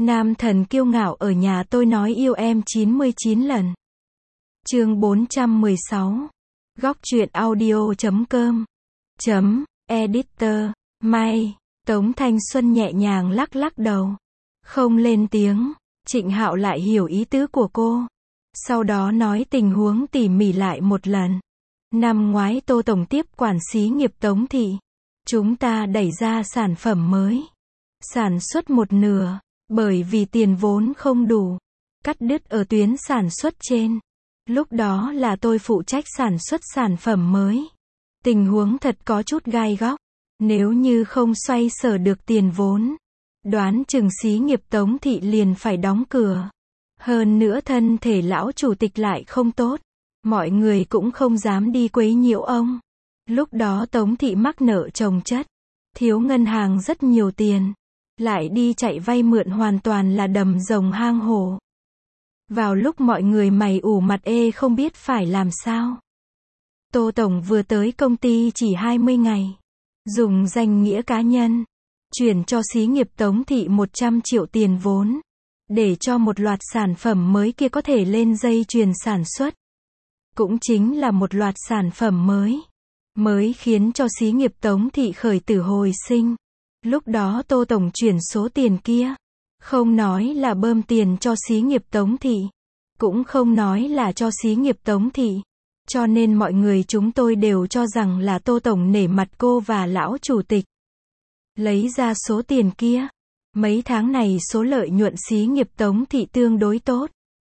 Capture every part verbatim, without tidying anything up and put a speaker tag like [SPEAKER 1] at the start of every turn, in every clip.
[SPEAKER 1] Nam thần kiêu ngạo ở nhà tôi nói yêu em chín mươi chín lần. Chương bốn trăm mười sáu. Góc truyện audio chấm com. Chấm, editor, may. Tống Thanh Xuân nhẹ nhàng lắc lắc đầu. Không lên tiếng. Trịnh Hạo lại hiểu ý tứ của cô. Sau đó nói tình huống tỉ mỉ lại một lần. Năm ngoái Tô Tổng tiếp quản xí nghiệp Tống Thị. Chúng ta đẩy ra sản phẩm mới. Sản xuất một nửa. Bởi vì tiền vốn không đủ. Cắt đứt ở tuyến sản xuất trên. Lúc đó là tôi phụ trách sản xuất sản phẩm mới. Tình huống thật có chút gai góc. Nếu như không xoay sở được tiền vốn, đoán chừng xí nghiệp Tống Thị liền phải đóng cửa. Hơn nữa thân thể lão chủ tịch lại không tốt. Mọi người cũng không dám đi quấy nhiễu ông. Lúc đó Tống Thị mắc nợ chồng chất. Thiếu ngân hàng rất nhiều tiền. Lại đi chạy vay mượn hoàn toàn là đầm rồng hang hổ. Vào lúc mọi người mày ủ mặt ê không biết phải làm sao. Tô Tổng vừa tới công ty chỉ hai mươi ngày. Dùng danh nghĩa cá nhân. Chuyển cho xí nghiệp Tống Thị một trăm triệu tiền vốn. Để cho một loạt sản phẩm mới kia có thể lên dây chuyền sản xuất. Cũng chính là một loạt sản phẩm mới. Mới khiến cho xí nghiệp Tống Thị khởi tử hồi sinh. Lúc đó Tô Tổng chuyển số tiền kia. Không nói là bơm tiền cho xí nghiệp Tống Thị. Cũng không nói là cho xí nghiệp Tống Thị. Cho nên mọi người chúng tôi đều cho rằng là Tô Tổng nể mặt cô và lão chủ tịch. Lấy ra số tiền kia. Mấy tháng này số lợi nhuận xí nghiệp Tống Thị tương đối tốt.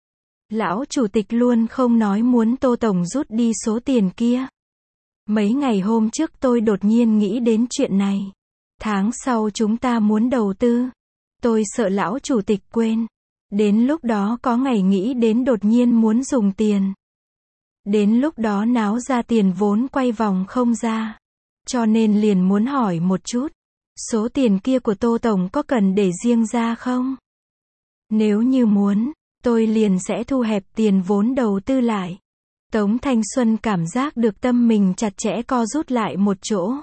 [SPEAKER 1] Lão chủ tịch luôn không nói muốn Tô Tổng rút đi số tiền kia. Mấy ngày hôm trước tôi đột nhiên nghĩ đến chuyện này. Tháng sau chúng ta muốn đầu tư. Tôi sợ lão chủ tịch quên. Đến lúc đó có ngày nghĩ đến đột nhiên muốn dùng tiền. Đến lúc đó náo ra tiền vốn quay vòng không ra. Cho nên liền muốn hỏi một chút. Số tiền kia của Tô Tổng có cần để riêng ra không? Nếu như muốn, tôi liền sẽ thu hẹp tiền vốn đầu tư lại. Tống Thanh Xuân cảm giác được tâm mình chặt chẽ co rút lại một chỗ.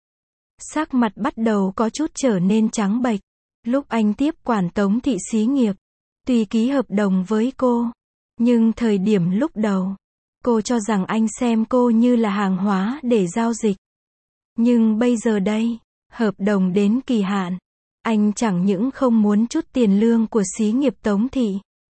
[SPEAKER 1] Sắc mặt bắt đầu có chút trở nên trắng bệch. Lúc anh tiếp quản Tống Thị xí nghiệp, tuy ký hợp đồng với cô, nhưng thời điểm lúc đầu, cô cho rằng anh xem cô như là hàng hóa để giao dịch. Nhưng bây giờ đây, hợp đồng đến kỳ hạn, anh chẳng những không muốn chút tiền lương của xí nghiệp Tống Thị,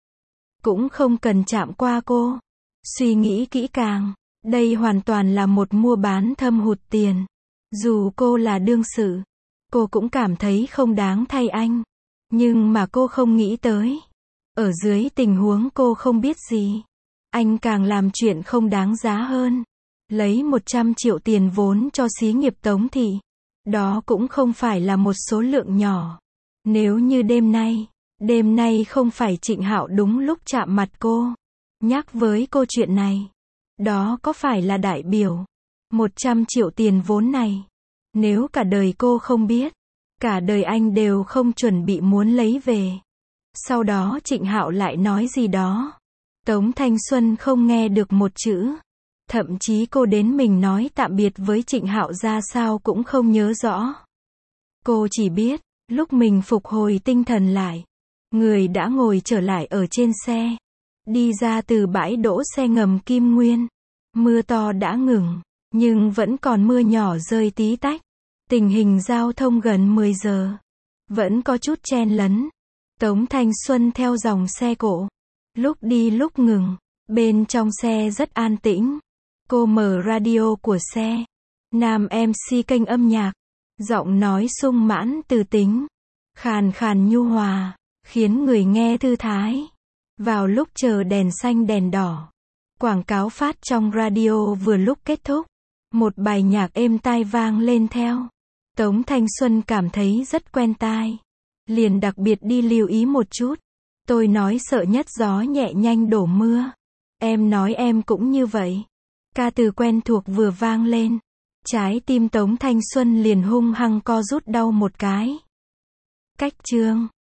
[SPEAKER 1] cũng không cần chạm qua cô. Suy nghĩ kỹ càng, đây hoàn toàn là một mua bán thâm hụt tiền. Dù cô là đương sự, cô cũng cảm thấy không đáng thay anh. Nhưng mà cô không nghĩ tới. Ở dưới tình huống cô không biết gì, anh càng làm chuyện không đáng giá hơn. Lấy một trăm triệu tiền vốn cho xí nghiệp Tống Thị. Đó cũng không phải là một số lượng nhỏ. Nếu như đêm nay, đêm nay không phải Trịnh Hạo đúng lúc chạm mặt cô, nhắc với cô chuyện này, đó có phải là đại biểu một trăm triệu tiền vốn này, nếu cả đời cô không biết, cả đời anh đều không chuẩn bị muốn lấy về. Sau đó Trịnh Hạo lại nói gì đó. Tống Thanh Xuân không nghe được một chữ. Thậm chí cô đến mình nói tạm biệt với Trịnh Hạo ra sao cũng không nhớ rõ. Cô chỉ biết, lúc mình phục hồi tinh thần lại, người đã ngồi trở lại ở trên xe. Đi ra từ bãi đỗ xe ngầm Kim Nguyên. Mưa to đã ngừng, nhưng vẫn còn mưa nhỏ rơi tí tách. Tình hình giao thông gần mười giờ. Vẫn có chút chen lấn. Tống Thanh Xuân theo dòng xe cộ. Lúc đi lúc ngừng. Bên trong xe rất an tĩnh. Cô mở radio của xe. Nam em xê kênh âm nhạc. Giọng nói sung mãn từ tính. Khàn khàn nhu hòa. Khiến người nghe thư thái. Vào lúc chờ đèn xanh đèn đỏ. Quảng cáo phát trong radio vừa lúc kết thúc. Một bài nhạc êm tai vang lên theo. Tống Thanh Xuân cảm thấy rất quen tai. Liền đặc biệt đi lưu ý một chút. Tôi nói sợ nhất gió nhẹ nhanh đổ mưa. Em nói em cũng như vậy. Ca từ quen thuộc vừa vang lên. Trái tim Tống Thanh Xuân liền hung hăng co rút đau một cái. Cách chương.